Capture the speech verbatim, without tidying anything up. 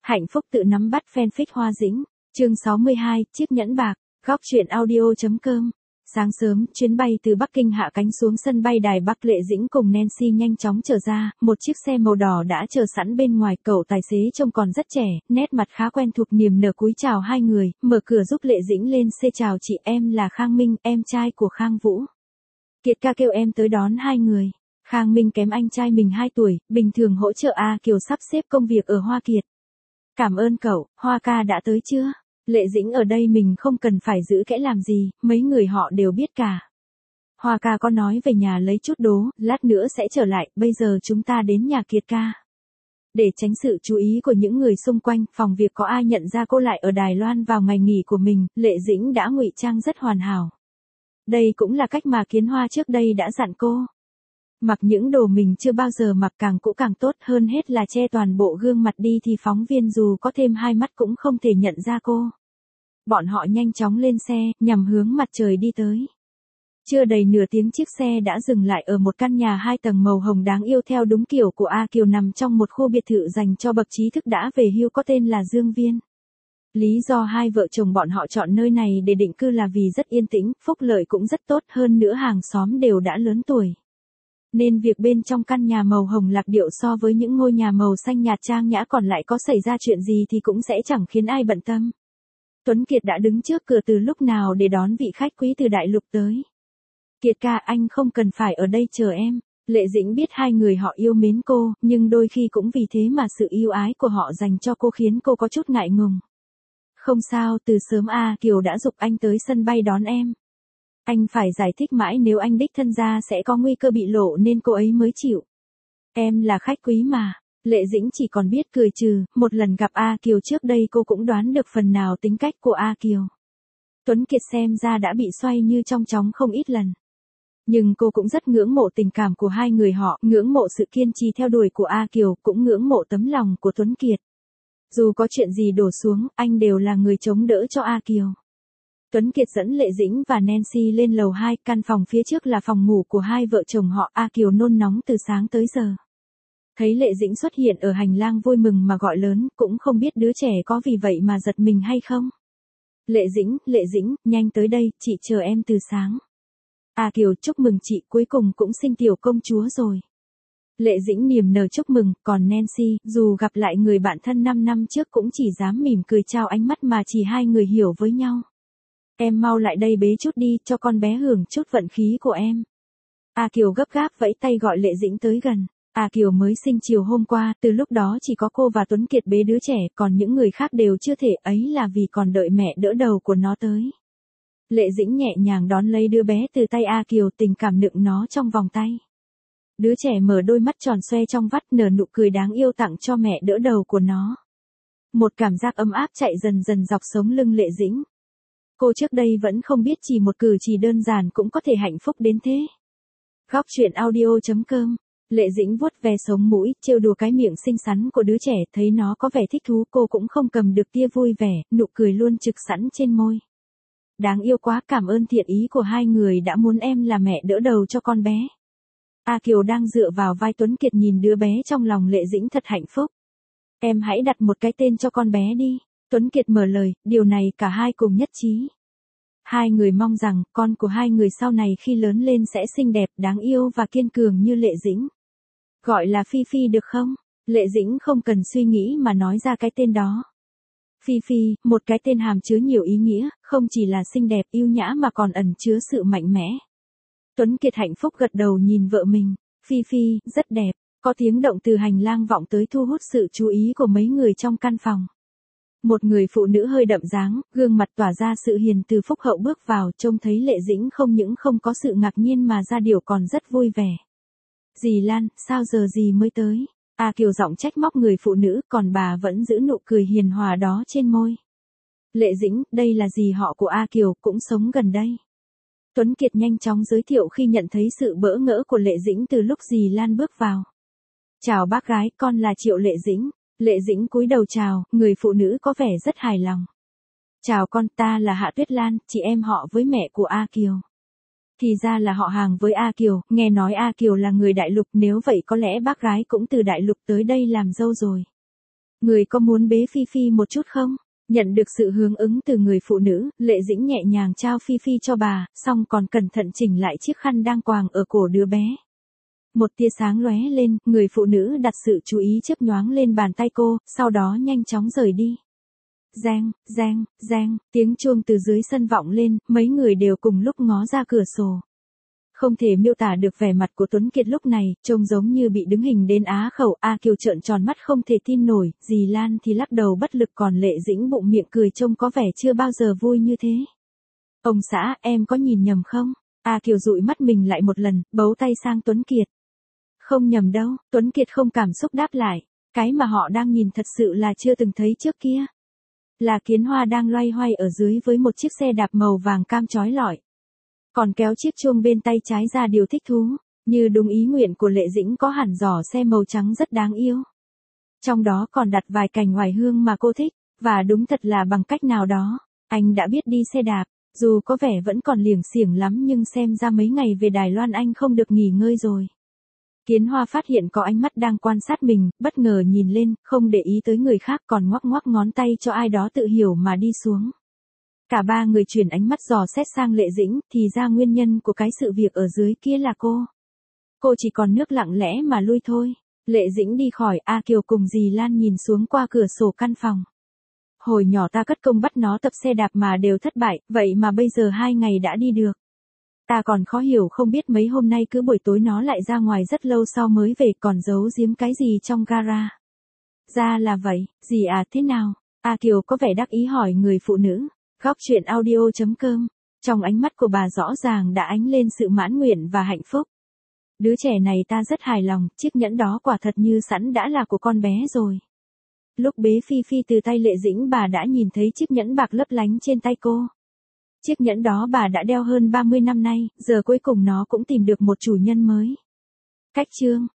Hạnh phúc tự nắm bắt fanfic Hoa Dĩnh, chương sáu mươi hai, chiếc nhẫn bạc, góc truyện audio.com. Sáng sớm, chuyến bay từ Bắc Kinh hạ cánh xuống sân bay Đài Bắc. Lệ Dĩnh cùng Nancy nhanh chóng trở ra, một chiếc xe màu đỏ đã chờ sẵn bên ngoài. Cậu tài xế trông còn rất trẻ, nét mặt khá quen thuộc, niềm nở cúi chào hai người, mở cửa giúp Lệ Dĩnh lên xe. Chào chị, em là Khang Minh, em trai của Khang Vũ. Kiệt ca kêu em tới đón hai người. Khang Minh kém anh trai mình hai tuổi, bình thường hỗ trợ A Kiều sắp xếp công việc ở Hoa Kiệt. Cảm ơn cậu, Hoa ca đã tới chưa? Lệ Dĩnh ở đây mình không cần phải giữ kẽ làm gì, mấy người họ đều biết cả. Hoa ca có nói về nhà lấy chút đố, lát nữa sẽ trở lại, bây giờ chúng ta đến nhà Kiệt ca. Để tránh sự chú ý của những người xung quanh, phòng việc có ai nhận ra cô lại ở Đài Loan vào ngày nghỉ của mình, Lệ Dĩnh đã ngụy trang rất hoàn hảo. Đây cũng là cách mà Kiến Hoa trước đây đã dặn cô. Mặc những đồ mình chưa bao giờ mặc, càng cũ càng tốt, hơn hết là che toàn bộ gương mặt đi thì phóng viên dù có thêm hai mắt cũng không thể nhận ra cô. Bọn họ nhanh chóng lên xe, nhằm hướng mặt trời đi tới. Chưa đầy nửa tiếng chiếc xe đã dừng lại ở một căn nhà hai tầng màu hồng đáng yêu theo đúng kiểu của A Kiều, nằm trong một khu biệt thự dành cho bậc trí thức đã về hưu có tên là Dương Viên. Lý do hai vợ chồng bọn họ chọn nơi này để định cư là vì rất yên tĩnh, phúc lợi cũng rất tốt, hơn nữa hàng xóm đều đã lớn tuổi. Nên việc bên trong căn nhà màu hồng lạc điệu so với những ngôi nhà màu xanh nhạt trang nhã còn lại có xảy ra chuyện gì thì cũng sẽ chẳng khiến ai bận tâm. Tuấn Kiệt đã đứng trước cửa từ lúc nào để đón vị khách quý từ đại lục tới. Kiệt ca, anh không cần phải ở đây chờ em. Lệ Dĩnh biết hai người họ yêu mến cô, nhưng đôi khi cũng vì thế mà sự yêu ái của họ dành cho cô khiến cô có chút ngại ngùng. Không sao, từ sớm A Kiều đã giục anh tới sân bay đón em. Anh phải giải thích mãi, nếu anh đích thân ra sẽ có nguy cơ bị lộ nên cô ấy mới chịu. Em là khách quý mà. Lệ Dĩnh chỉ còn biết cười trừ, một lần gặp A Kiều trước đây cô cũng đoán được phần nào tính cách của A Kiều. Tuấn Kiệt xem ra đã bị xoay như trong chóng không ít lần. Nhưng cô cũng rất ngưỡng mộ tình cảm của hai người họ, ngưỡng mộ sự kiên trì theo đuổi của A Kiều, cũng ngưỡng mộ tấm lòng của Tuấn Kiệt. Dù có chuyện gì đổ xuống, anh đều là người chống đỡ cho A Kiều. Tuấn Kiệt dẫn Lệ Dĩnh và Nancy lên lầu hai, căn phòng phía trước là phòng ngủ của hai vợ chồng họ. A Kiều nôn nóng từ sáng tới giờ. Thấy Lệ Dĩnh xuất hiện ở hành lang vui mừng mà gọi lớn, cũng không biết đứa trẻ có vì vậy mà giật mình hay không. Lệ Dĩnh, Lệ Dĩnh, nhanh tới đây, chị chờ em từ sáng. A Kiều, chúc mừng chị, cuối cùng cũng sinh tiểu công chúa rồi. Lệ Dĩnh niềm nở chúc mừng, còn Nancy, dù gặp lại người bạn thân năm năm trước cũng chỉ dám mỉm cười trao ánh mắt mà chỉ hai người hiểu với nhau. Em mau lại đây bế chút đi, cho con bé hưởng chút vận khí của em. A Kiều gấp gáp vẫy tay gọi Lệ Dĩnh tới gần. A Kiều mới sinh chiều hôm qua, từ lúc đó chỉ có cô và Tuấn Kiệt bế đứa trẻ, còn những người khác đều chưa thể, ấy là vì còn đợi mẹ đỡ đầu của nó tới. Lệ Dĩnh nhẹ nhàng đón lấy đứa bé từ tay A Kiều, tình cảm nựng nó trong vòng tay. Đứa trẻ mở đôi mắt tròn xoe trong vắt, nở nụ cười đáng yêu tặng cho mẹ đỡ đầu của nó. Một cảm giác ấm áp chạy dần dần dọc sống lưng Lệ Dĩnh. Cô trước đây vẫn không biết chỉ một cử chỉ đơn giản cũng có thể hạnh phúc đến thế. Góc truyện audio.com. Lệ Dĩnh vuốt ve sống mũi, trêu đùa cái miệng xinh xắn của đứa trẻ, thấy nó có vẻ thích thú, cô cũng không cầm được tia vui vẻ, nụ cười luôn trực sẵn trên môi. Đáng yêu quá, cảm ơn thiện ý của hai người đã muốn em là mẹ đỡ đầu cho con bé. A Kiều đang dựa vào vai Tuấn Kiệt nhìn đứa bé trong lòng Lệ Dĩnh thật hạnh phúc. Em hãy đặt một cái tên cho con bé đi. Tuấn Kiệt mở lời, điều này cả hai cùng nhất trí. Hai người mong rằng con của hai người sau này khi lớn lên sẽ xinh đẹp, đáng yêu và kiên cường như Lệ Dĩnh. Gọi là Phi Phi được không? Lệ Dĩnh không cần suy nghĩ mà nói ra cái tên đó. Phi Phi, một cái tên hàm chứa nhiều ý nghĩa, không chỉ là xinh đẹp yêu nhã mà còn ẩn chứa sự mạnh mẽ. Tuấn Kiệt hạnh phúc gật đầu nhìn vợ mình. Phi Phi, rất đẹp. Có tiếng động từ hành lang vọng tới thu hút sự chú ý của mấy người trong căn phòng. Một người phụ nữ hơi đậm dáng, gương mặt tỏa ra sự hiền từ phúc hậu bước vào, trông thấy Lệ Dĩnh không những không có sự ngạc nhiên mà ra điều còn rất vui vẻ. Dì Lan, sao giờ dì mới tới? A Kiều giọng trách móc người phụ nữ, còn bà vẫn giữ nụ cười hiền hòa đó trên môi. Lệ Dĩnh, đây là dì họ của A Kiều, cũng sống gần đây. Tuấn Kiệt nhanh chóng giới thiệu khi nhận thấy sự bỡ ngỡ của Lệ Dĩnh từ lúc dì Lan bước vào. Chào bác gái, con là Triệu Lệ Dĩnh. Lệ Dĩnh cúi đầu chào, người phụ nữ có vẻ rất hài lòng. Chào con, ta là Hạ Tuyết Lan, chị em họ với mẹ của A Kiều. Thì ra là họ hàng với A Kiều, nghe nói A Kiều là người đại lục, nếu vậy có lẽ bác gái cũng từ đại lục tới đây làm dâu rồi. Người có muốn bế Phi Phi một chút không? Nhận được sự hướng ứng từ người phụ nữ, Lệ Dĩnh nhẹ nhàng trao Phi Phi cho bà, xong còn cẩn thận chỉnh lại chiếc khăn đang quàng ở cổ đứa bé. Một tia sáng lóe lên, người phụ nữ đặt sự chú ý chớp nhoáng lên bàn tay cô, sau đó nhanh chóng rời đi. Reng, reng, reng, tiếng chuông từ dưới sân vọng lên, mấy người đều cùng lúc ngó ra cửa sổ. Không thể miêu tả được vẻ mặt của Tuấn Kiệt lúc này, trông giống như bị đứng hình đến á khẩu. A Kiều trợn tròn mắt không thể tin nổi, dì Lan thì lắc đầu bất lực, còn Lệ Dĩnh bụng miệng cười trông có vẻ chưa bao giờ vui như thế. Ông xã, em có nhìn nhầm không? A Kiều dụi mắt mình lại một lần, bấu tay sang Tuấn Kiệt. Không nhầm đâu, Tuấn Kiệt không cảm xúc đáp lại. Cái mà họ đang nhìn thật sự là chưa từng thấy trước kia. Là Kiến Hoa đang loay hoay ở dưới với một chiếc xe đạp màu vàng cam chói lọi. Còn kéo chiếc chuông bên tay trái ra điều thích thú, như đúng ý nguyện của Lệ Dĩnh có hẳn giỏ xe màu trắng rất đáng yêu. Trong đó còn đặt vài cành oải hương mà cô thích, và đúng thật là bằng cách nào đó, anh đã biết đi xe đạp, dù có vẻ vẫn còn liềng xiềng lắm nhưng xem ra mấy ngày về Đài Loan anh không được nghỉ ngơi rồi. Kiến Hoa phát hiện có ánh mắt đang quan sát mình, bất ngờ nhìn lên, không để ý tới người khác còn ngoắc ngoắc ngón tay cho ai đó tự hiểu mà đi xuống. Cả ba người chuyển ánh mắt dò xét sang Lệ Dĩnh, thì ra nguyên nhân của cái sự việc ở dưới kia là cô. Cô chỉ còn nước lặng lẽ mà lui thôi. Lệ Dĩnh đi khỏi, A Kiều cùng dì Lan nhìn xuống qua cửa sổ căn phòng. Hồi nhỏ ta cất công bắt nó tập xe đạp mà đều thất bại, vậy mà bây giờ hai ngày đã đi được. Ta còn khó hiểu không biết mấy hôm nay cứ buổi tối nó lại ra ngoài rất lâu sau mới về, còn giấu giếm cái gì trong gara. Ra là vậy, dì à thế nào? A Kiều có vẻ đắc ý hỏi người phụ nữ. Góc truyện audio chấm com. Trong ánh mắt của bà rõ ràng đã ánh lên sự mãn nguyện và hạnh phúc. Đứa trẻ này ta rất hài lòng, chiếc nhẫn đó quả thật như sẵn đã là của con bé rồi. Lúc bế Phi Phi từ tay Lệ Dĩnh, bà đã nhìn thấy chiếc nhẫn bạc lấp lánh trên tay cô. Chiếc nhẫn đó bà đã đeo hơn ba mươi năm nay, giờ cuối cùng nó cũng tìm được một chủ nhân mới. Cách chương